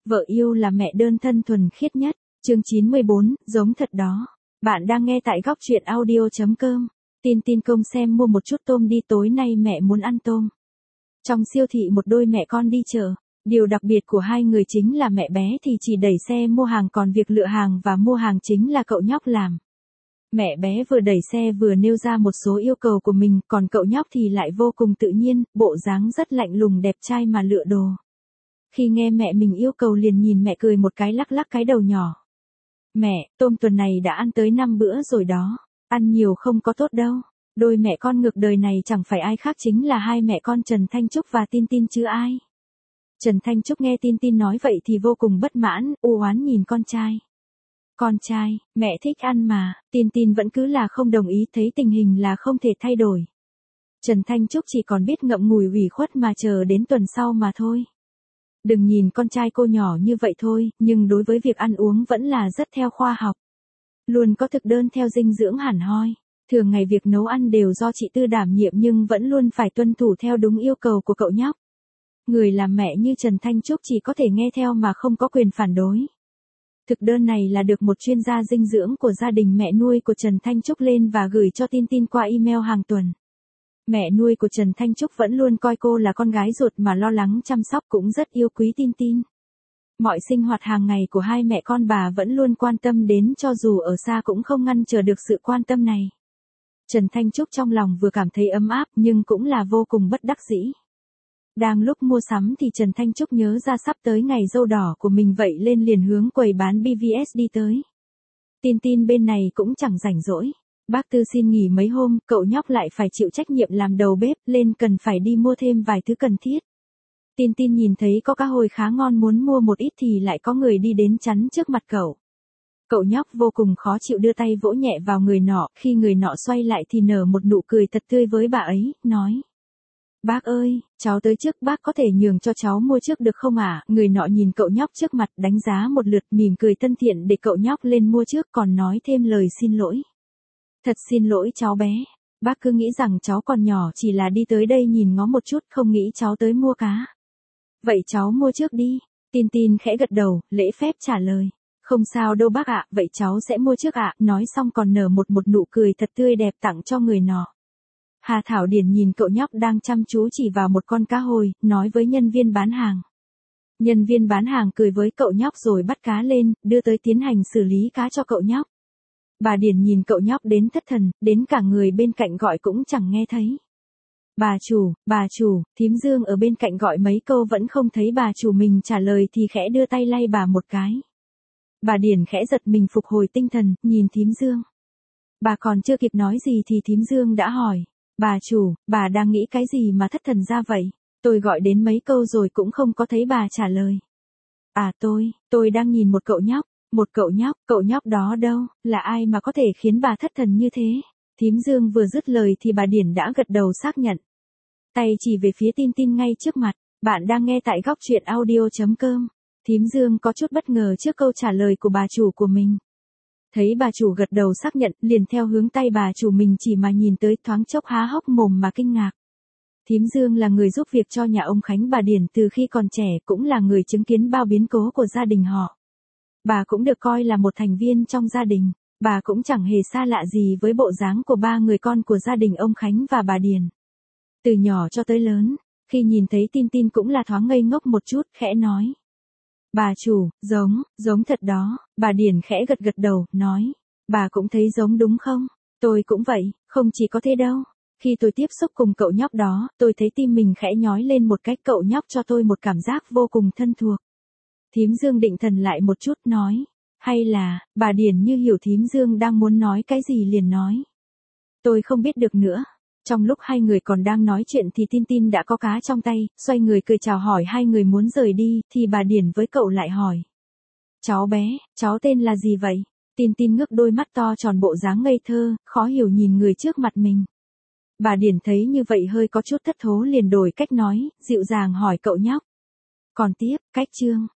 Vợ yêu là mẹ đơn thân thuần khiết nhất. Chương 94, giống thật đó. Bạn đang nghe tại góc truyện audio.com. Tin công xem mua một chút tôm đi, tối nay mẹ muốn ăn tôm. Trong siêu thị một đôi mẹ con đi chợ. Điều đặc biệt của hai người chính là mẹ bé thì chỉ đẩy xe mua hàng, còn việc lựa hàng và mua hàng chính là cậu nhóc làm. Mẹ bé vừa đẩy xe vừa nêu ra một số yêu cầu của mình, còn cậu nhóc thì lại vô cùng tự nhiên, bộ dáng rất lạnh lùng đẹp trai mà lựa đồ. Khi nghe mẹ mình yêu cầu liền nhìn mẹ cười một cái, lắc lắc cái đầu nhỏ. Mẹ, tôm tuần này đã ăn tới 5 bữa rồi đó, ăn nhiều không có tốt đâu. Đôi mẹ con ngược đời này chẳng phải ai khác chính là hai mẹ con Trần Thanh Trúc và Tin chứ ai. Trần Thanh Trúc nghe Tin nói vậy thì vô cùng bất mãn, u oán nhìn con trai. Con trai, mẹ thích ăn mà. Tin vẫn cứ là không đồng ý, thấy tình hình là không thể thay đổi. Trần Thanh Trúc chỉ còn biết ngậm ngùi ủy khuất mà chờ đến tuần sau mà thôi. Đừng nhìn con trai cô nhỏ như vậy thôi, nhưng đối với việc ăn uống vẫn là rất theo khoa học. Luôn có thực đơn theo dinh dưỡng hẳn hoi. Thường ngày việc nấu ăn đều do chị Tư đảm nhiệm nhưng vẫn luôn phải tuân thủ theo đúng yêu cầu của cậu nhóc. Người làm mẹ như Trần Thanh Trúc chỉ có thể nghe theo mà không có quyền phản đối. Thực đơn này là được một chuyên gia dinh dưỡng của gia đình mẹ nuôi của Trần Thanh Trúc lên và gửi cho Tin qua email hàng tuần. Mẹ nuôi của Trần Thanh Trúc vẫn luôn coi cô là con gái ruột mà lo lắng chăm sóc, cũng rất yêu quý Tin. Mọi sinh hoạt hàng ngày của hai mẹ con bà vẫn luôn quan tâm đến, cho dù ở xa cũng không ngăn trở được sự quan tâm này. Trần Thanh Trúc trong lòng vừa cảm thấy ấm áp nhưng cũng là vô cùng bất đắc dĩ. Đang lúc mua sắm thì Trần Thanh Trúc nhớ ra sắp tới ngày dâu đỏ của mình, vậy lên liền hướng quầy bán BVS đi tới. Tin bên này cũng chẳng rảnh rỗi. Bác Tư xin nghỉ mấy hôm, cậu nhóc lại phải chịu trách nhiệm làm đầu bếp, lên cần phải đi mua thêm vài thứ cần thiết. Tin nhìn thấy có cá hồi khá ngon muốn mua một ít thì lại có người đi đến chắn trước mặt cậu. Cậu nhóc vô cùng khó chịu đưa tay vỗ nhẹ vào người nọ, khi người nọ xoay lại thì nở một nụ cười thật tươi với bà ấy, nói. Bác ơi, cháu tới trước, bác có thể nhường cho cháu mua trước được không ạ? Người nọ nhìn cậu nhóc trước mặt đánh giá một lượt, mỉm cười thân thiện để cậu nhóc lên mua trước, còn nói thêm lời xin lỗi. Thật xin lỗi cháu bé, bác cứ nghĩ rằng cháu còn nhỏ chỉ là đi tới đây nhìn ngó một chút, không nghĩ cháu tới mua cá. Vậy cháu mua trước đi. Tin khẽ gật đầu, lễ phép trả lời. Không sao đâu bác ạ, vậy cháu sẽ mua trước ạ. Nói xong còn nở một nụ cười thật tươi đẹp tặng cho người nọ. Hà Thảo Điển nhìn cậu nhóc đang chăm chú chỉ vào một con cá hồi, nói với nhân viên bán hàng. Nhân viên bán hàng cười với cậu nhóc rồi bắt cá lên, đưa tới tiến hành xử lý cá cho cậu nhóc. Bà Điển nhìn cậu nhóc đến thất thần, đến cả người bên cạnh gọi cũng chẳng nghe thấy. Bà chủ, thím Dương ở bên cạnh gọi mấy câu vẫn không thấy bà chủ mình trả lời thì khẽ đưa tay lay bà một cái. Bà Điển khẽ giật mình phục hồi tinh thần, nhìn thím Dương. Bà còn chưa kịp nói gì thì thím Dương đã hỏi. Bà chủ, bà đang nghĩ cái gì mà thất thần ra vậy? Tôi gọi đến mấy câu rồi cũng không có thấy bà trả lời. À tôi đang nhìn một cậu nhóc. Một cậu nhóc đó đâu, là ai mà có thể khiến bà thất thần như thế? Thím Dương vừa dứt lời thì bà Điển đã gật đầu xác nhận. Tay chỉ về phía Tin ngay trước mặt. Bạn đang nghe tại góc truyện audio.com. Thím Dương có chút bất ngờ trước câu trả lời của bà chủ của mình. Thấy bà chủ gật đầu xác nhận, liền theo hướng tay bà chủ mình chỉ mà nhìn tới, thoáng chốc há hốc mồm mà kinh ngạc. Thím Dương là người giúp việc cho nhà ông Khánh bà Điển từ khi còn trẻ, cũng là người chứng kiến bao biến cố của gia đình họ. Bà cũng được coi là một thành viên trong gia đình, bà cũng chẳng hề xa lạ gì với bộ dáng của ba người con của gia đình ông Khánh và bà Điển. Từ nhỏ cho tới lớn, khi nhìn thấy Tin cũng là thoáng ngây ngốc một chút, khẽ nói. Bà chủ, giống thật đó. Bà Điển khẽ gật đầu, nói. Bà cũng thấy giống đúng không? Tôi cũng vậy, không chỉ có thế đâu. Khi tôi tiếp xúc cùng cậu nhóc đó, tôi thấy tim mình khẽ nhói lên một cách, cậu nhóc cho tôi một cảm giác vô cùng thân thuộc. Thím Dương định thần lại một chút, nói. Hay là, bà Điển như hiểu thím Dương đang muốn nói cái gì liền nói. Tôi không biết được nữa. Trong lúc hai người còn đang nói chuyện thì Tin đã có cá trong tay, xoay người cười chào hỏi hai người muốn rời đi, thì bà Điển với cậu lại hỏi. Cháu bé, cháu tên là gì vậy? Tin ngước đôi mắt to tròn bộ dáng ngây thơ, khó hiểu nhìn người trước mặt mình. Bà Điển thấy như vậy hơi có chút thất thố liền đổi cách nói, dịu dàng hỏi cậu nhóc. Còn tiếp, cách Trương.